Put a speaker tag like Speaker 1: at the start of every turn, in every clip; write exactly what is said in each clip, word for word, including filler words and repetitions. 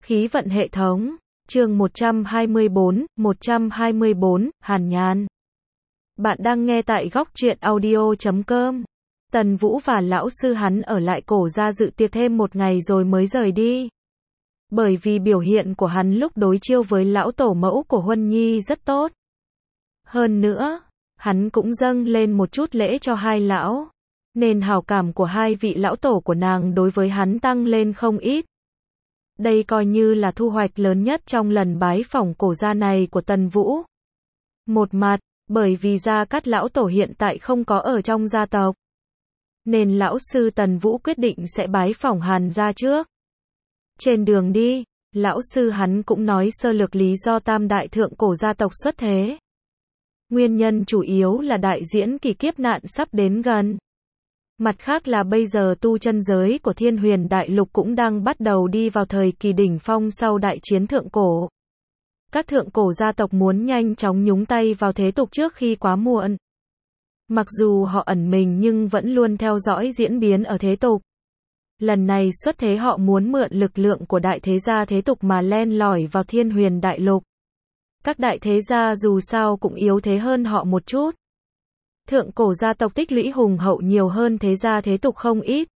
Speaker 1: Khí vận hệ thống, chương một trăm hai mươi bốn, một trăm hai mươi bốn, Hàn Nhan. Bạn đang nghe tại góc truyện audio chấm com. Tần Vũ và lão sư hắn ở lại Cổ gia dự tiệc thêm một ngày rồi mới rời đi. Bởi vì biểu hiện của hắn lúc đối chiêu với lão tổ mẫu của Huân Nhi rất tốt. Hơn nữa, hắn cũng dâng lên một chút lễ cho hai lão, nên hảo cảm của hai vị lão tổ của nàng đối với hắn tăng lên không ít. Đây coi như là thu hoạch lớn nhất trong lần bái phỏng Cổ gia này của Tần Vũ. Một mặt, bởi vì Gia Cát lão tổ hiện tại không có ở trong gia tộc, nên lão sư Tần Vũ quyết định sẽ bái phỏng Hàn gia trước. Trên đường đi, lão sư hắn cũng nói sơ lược lý do tam đại thượng cổ gia tộc xuất thế. Nguyên nhân chủ yếu là đại diễn kỳ kiếp nạn sắp đến gần. Mặt khác là bây giờ tu chân giới của Thiên Huyền Đại Lục cũng đang bắt đầu đi vào thời kỳ đỉnh phong sau đại chiến thượng cổ. Các thượng cổ gia tộc muốn nhanh chóng nhúng tay vào thế tục trước khi quá muộn. Mặc dù họ ẩn mình nhưng vẫn luôn theo dõi diễn biến ở thế tục. Lần này xuất thế họ muốn mượn lực lượng của đại thế gia thế tục mà len lỏi vào Thiên Huyền Đại Lục. Các đại thế gia dù sao cũng yếu thế hơn họ một chút. Thượng cổ gia tộc tích lũy hùng hậu nhiều hơn thế gia thế tục không ít.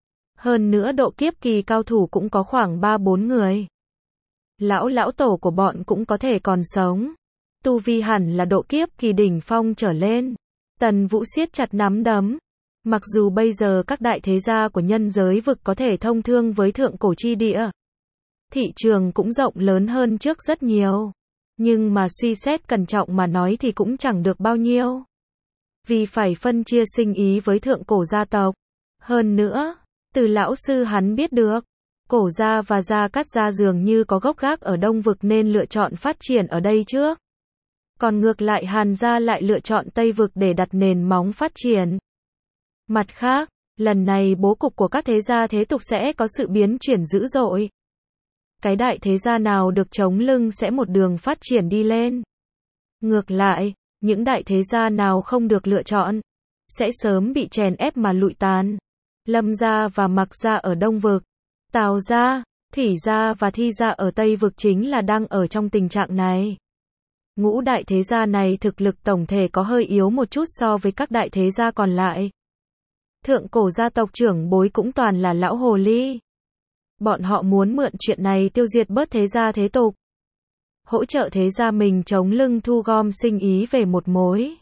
Speaker 1: Hơn nữa độ kiếp kỳ cao thủ cũng có khoảng ba bốn người. Lão lão tổ của bọn cũng có thể còn sống. Tu vi hẳn là độ kiếp kỳ đỉnh phong trở lên. Tần Vũ siết chặt nắm đấm. Mặc dù bây giờ các đại thế gia của nhân giới vực có thể thông thương với thượng cổ chi địa, thị trường cũng rộng lớn hơn trước rất nhiều. Nhưng mà suy xét cẩn trọng mà nói thì cũng chẳng được bao nhiêu. Vì phải phân chia sinh ý với thượng cổ gia tộc. Hơn nữa, từ lão sư hắn biết được, Cổ gia và Gia Cát gia dường như có gốc gác ở Đông vực nên lựa chọn phát triển ở đây trước. Còn ngược lại Hàn gia lại lựa chọn Tây vực để đặt nền móng phát triển. Mặt khác, lần này bố cục của các thế gia thế tục sẽ có sự biến chuyển dữ dội. Cái đại thế gia nào được chống lưng sẽ một đường phát triển đi lên. Ngược lại, những đại thế gia nào không được lựa chọn, sẽ sớm bị chèn ép mà lụi tàn. Lâm gia và Mặc gia ở Đông vực, Tào gia, Thủy gia và Thi gia ở Tây vực chính là đang ở trong tình trạng này. Ngũ đại thế gia này thực lực tổng thể có hơi yếu một chút so với các đại thế gia còn lại. Thượng cổ gia tộc trưởng bối cũng toàn là lão hồ ly. Bọn họ muốn mượn chuyện này tiêu diệt bớt thế gia thế tục. Hỗ trợ thế gia mình chống lưng thu gom sinh ý về một mối.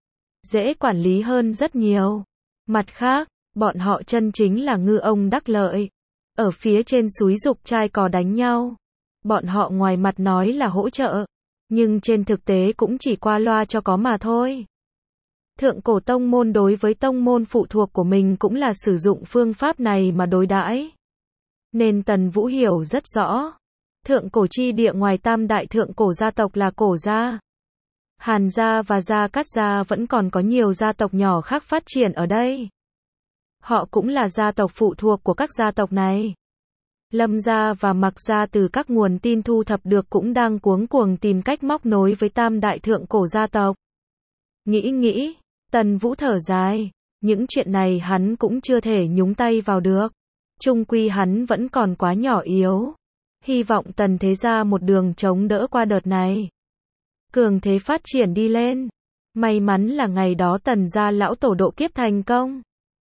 Speaker 1: Dễ quản lý hơn rất nhiều. Mặt khác, bọn họ chân chính là ngư ông đắc lợi. Ở phía trên xúi giục trai cò đánh nhau. Bọn họ ngoài mặt nói là hỗ trợ, nhưng trên thực tế cũng chỉ qua loa cho có mà thôi. Thượng cổ tông môn đối với tông môn phụ thuộc của mình cũng là sử dụng phương pháp này mà đối đãi. Nên Tần Vũ hiểu rất rõ. Thượng cổ chi địa ngoài tam đại thượng cổ gia tộc là Cổ gia, Hàn gia và Gia Cát gia vẫn còn có nhiều gia tộc nhỏ khác phát triển ở đây. Họ cũng là gia tộc phụ thuộc của các gia tộc này. Lâm gia và Mặc gia từ các nguồn tin thu thập được cũng đang cuống cuồng tìm cách móc nối với tam đại thượng cổ gia tộc. Nghĩ nghĩ, Tần Vũ thở dài, những chuyện này hắn cũng chưa thể nhúng tay vào được. Chung quy hắn vẫn còn quá nhỏ yếu. Hy vọng Tần thế gia một đường chống đỡ qua đợt này. Cường thế phát triển đi lên. May mắn là ngày đó Tần gia lão tổ độ kiếp thành công.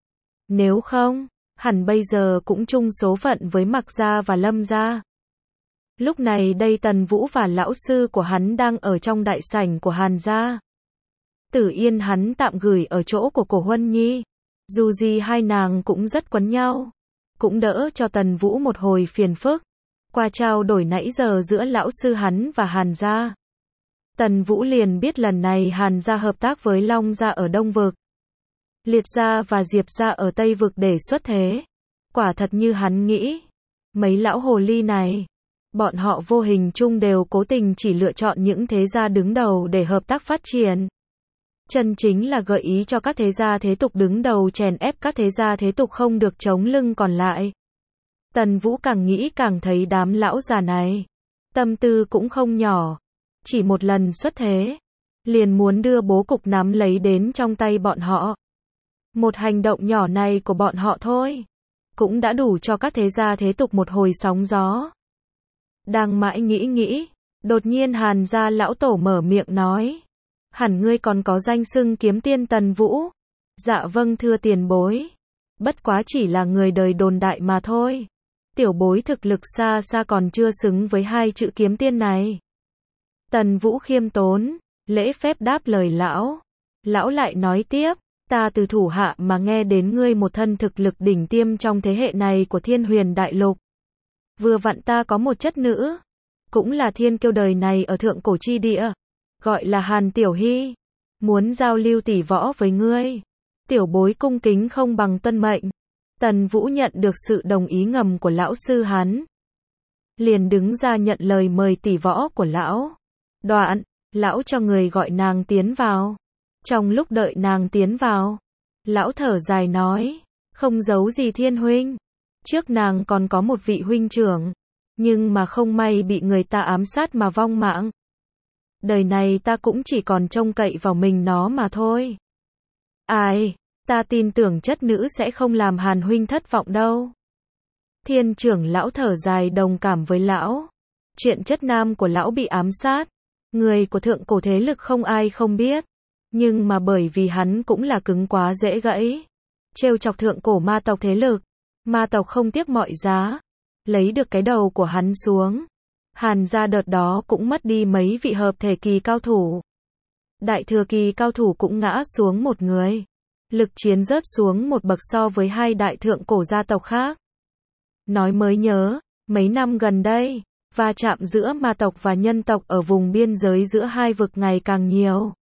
Speaker 1: Nếu không, hẳn bây giờ cũng chung số phận với Mặc gia và Lâm gia. Lúc này đây Tần Vũ và lão sư của hắn đang ở trong đại sảnh của Hàn gia. Tử Yên hắn tạm gửi ở chỗ của Cổ Huân Nhi. Dù gì hai nàng cũng rất quấn nhau. Cũng đỡ cho Tần Vũ một hồi phiền phức. Qua trao đổi nãy giờ giữa lão sư hắn và Hàn gia, Tần Vũ liền biết lần này Hàn gia hợp tác với Long gia ở Đông vực, Liệt gia và Diệp gia ở Tây vực để xuất thế. Quả thật như hắn nghĩ. Mấy lão hồ ly này, bọn họ vô hình chung đều cố tình chỉ lựa chọn những thế gia đứng đầu để hợp tác phát triển. Chân chính là gợi ý cho các thế gia thế tục đứng đầu chèn ép các thế gia thế tục không được chống lưng còn lại. Tần Vũ càng nghĩ càng thấy đám lão già này tâm tư cũng không nhỏ. Chỉ một lần xuất thế, liền muốn đưa bố cục nắm lấy đến trong tay bọn họ. Một hành động nhỏ này của bọn họ thôi, cũng đã đủ cho các thế gia thế tục một hồi sóng gió. Đang mãi nghĩ nghĩ, đột nhiên Hàn gia lão tổ mở miệng nói. Hẳn ngươi còn có danh xưng kiếm tiên Tần Vũ. Dạ vâng thưa tiền bối. Bất quá chỉ là người đời đồn đại mà thôi. Tiểu bối thực lực xa xa còn chưa xứng với hai chữ kiếm tiên này. Tần Vũ khiêm tốn, lễ phép đáp lời lão. Lão lại nói tiếp, ta từ thủ hạ mà nghe đến ngươi một thân thực lực đỉnh tiêm trong thế hệ này của Thiên Huyền Đại Lục. Vừa vặn ta có một chất nữ, cũng là thiên kiêu đời này ở thượng cổ chi địa, gọi là Hàn Tiểu Hy, muốn giao lưu tỷ võ với ngươi. Tiểu bối cung kính không bằng tuân mệnh. Tần Vũ nhận được sự đồng ý ngầm của lão sư hắn, liền đứng ra nhận lời mời tỷ võ của lão. Đoạn, lão cho người gọi nàng tiến vào. Trong lúc đợi nàng tiến vào, lão thở dài nói, không giấu gì Thiên huynh, trước nàng còn có một vị huynh trưởng, nhưng mà không may bị người ta ám sát mà vong mạng. Đời này ta cũng chỉ còn trông cậy vào mình nó mà thôi. Ai, ta tin tưởng chất nữ sẽ không làm Hàn huynh thất vọng đâu. Thiên trưởng lão thở dài đồng cảm với lão. Chuyện chất nam của lão bị ám sát, người của thượng cổ thế lực không ai không biết. Nhưng mà bởi vì hắn cũng là cứng quá dễ gãy, trêu chọc thượng cổ ma tộc thế lực, ma tộc không tiếc mọi giá, lấy được cái đầu của hắn xuống. Hàn gia đợt đó cũng mất đi mấy vị hợp thể kỳ cao thủ. Đại thừa kỳ cao thủ cũng ngã xuống một người. Lực chiến rớt xuống một bậc so với hai đại thượng cổ gia tộc khác. Nói mới nhớ, mấy năm gần đây, va chạm giữa ma tộc và nhân tộc ở vùng biên giới giữa hai vực ngày càng nhiều.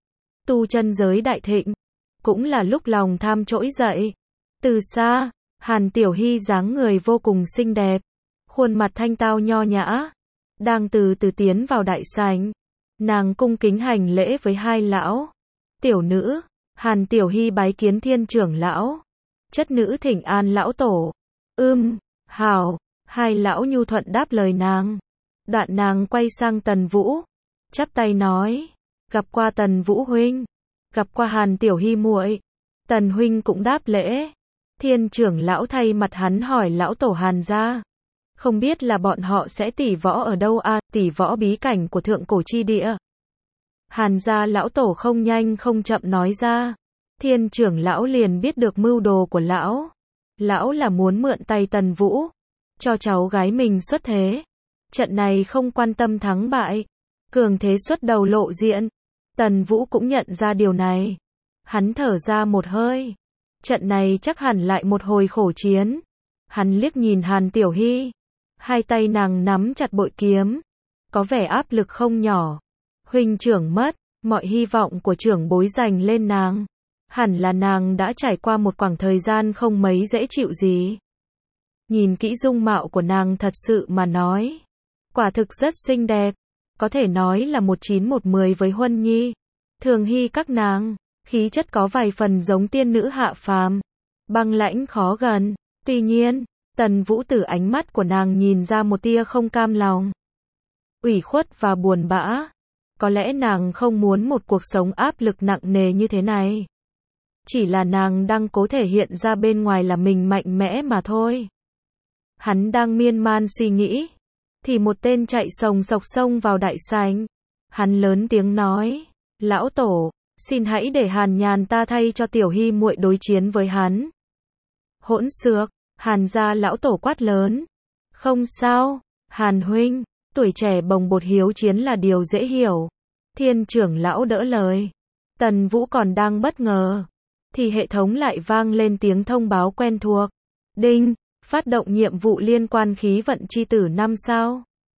Speaker 1: Tu chân giới đại thịnh, cũng là lúc lòng tham trỗi dậy. Từ xa, Hàn Tiểu Hy dáng người vô cùng xinh đẹp, khuôn mặt thanh tao nho nhã, đang từ từ tiến vào đại sảnh. Nàng cung kính hành lễ với hai lão. Tiểu nữ, Hàn Tiểu Hy bái kiến Thiên trưởng lão. Chất nữ thỉnh an lão tổ. Ưm, hào, hai lão nhu thuận đáp lời nàng. Đoạn nàng quay sang Tần Vũ, chắp tay nói, gặp qua Tần Vũ huynh, gặp qua Hàn Tiểu Hy muội. Tần huynh cũng đáp lễ. Thiên trưởng lão thay mặt hắn hỏi lão tổ Hàn gia, không biết là bọn họ sẽ tỷ võ ở đâu à? Tỷ võ bí cảnh của thượng cổ chi địa. Hàn gia lão tổ không nhanh không chậm nói ra. Thiên trưởng lão liền biết được mưu đồ của lão. Lão là muốn mượn tay Tần Vũ, cho cháu gái mình xuất thế. Trận này không quan tâm thắng bại, cường thế xuất đầu lộ diện. Tần Vũ cũng nhận ra điều này. Hắn thở ra một hơi. Trận này chắc hẳn lại một hồi khổ chiến. Hắn liếc nhìn Hàn Tiểu Hy. Hai tay nàng nắm chặt bội kiếm, có vẻ áp lực không nhỏ. Huynh trưởng mất, mọi hy vọng của trưởng bối dành lên nàng. Hẳn là nàng đã trải qua một khoảng thời gian không mấy dễ chịu gì. Nhìn kỹ dung mạo của nàng thật sự mà nói, quả thực rất xinh đẹp, có thể nói là một chín một mười với Huân Nhi, Thường Hy các nàng. Khí chất có vài phần giống tiên nữ hạ phàm, băng lãnh khó gần. Tuy nhiên, Tần Vũ từ ánh mắt của nàng nhìn ra một tia không cam lòng, ủy khuất và buồn bã. Có lẽ nàng không muốn một cuộc sống áp lực nặng nề như thế này. Chỉ là nàng đang cố thể hiện ra bên ngoài là mình mạnh mẽ mà thôi. Hắn đang miên man suy nghĩ, thì một tên chạy sồng sộc xông vào đại sảnh. Hắn lớn tiếng nói, lão tổ, xin hãy để Hàn Nhàn ta thay cho Tiểu Hy muội đối chiến với hắn. Hỗn xược, Hàn gia lão tổ quát lớn. Không sao, Hàn huynh, tuổi trẻ bồng bột hiếu chiến là điều dễ hiểu. Thiên trưởng lão đỡ lời. Tần Vũ còn đang bất ngờ, thì hệ thống lại vang lên tiếng thông báo quen thuộc. Đinh, phát động nhiệm vụ liên quan khí vận chi tử năm sao.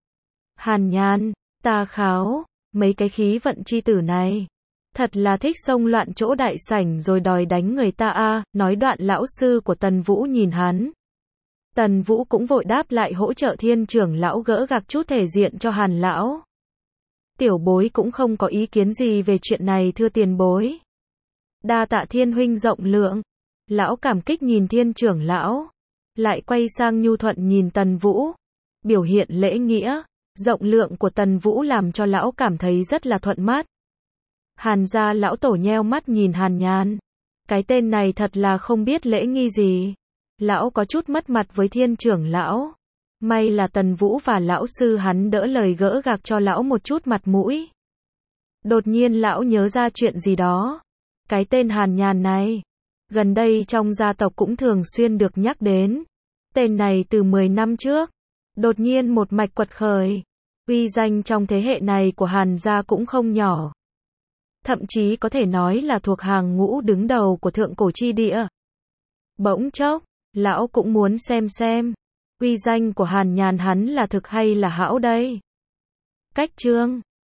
Speaker 1: Hàn Nhàn, ta kháo, mấy cái khí vận chi tử này, thật là thích xông loạn chỗ đại sảnh rồi đòi đánh người ta a. À, nói đoạn lão sư của Tần Vũ nhìn hắn. Tần Vũ cũng vội đáp lại hỗ trợ thiên trưởng lão gỡ gạc chút thể diện cho Hàn lão. Tiểu bối cũng không có ý kiến gì về chuyện này thưa tiền bối. Đa tạ Thiên huynh rộng lượng. Lão cảm kích nhìn thiên trưởng lão, lại quay sang nhu thuận nhìn Tần Vũ. Biểu hiện lễ nghĩa, rộng lượng của Tần Vũ làm cho lão cảm thấy rất là thuận mắt. Hàn gia lão tổ nheo mắt nhìn Hàn Nhàn. Cái tên này thật là không biết lễ nghi gì. Lão có chút mất mặt với thiên trưởng lão. May là Tần Vũ và lão sư hắn đỡ lời gỡ gạc cho lão một chút mặt mũi. Đột nhiên lão nhớ ra chuyện gì đó. Cái tên Hàn Nhàn này, gần đây trong gia tộc cũng thường xuyên được nhắc đến. Tên này từ mười năm trước, đột nhiên một mạch quật khởi. Uy danh trong thế hệ này của Hàn gia cũng không nhỏ. Thậm chí có thể nói là thuộc hàng ngũ đứng đầu của thượng cổ chi địa. Bỗng chốc, lão cũng muốn xem xem, uy danh của Hàn Nhàn hắn là thực hay là hão đây. Cách chương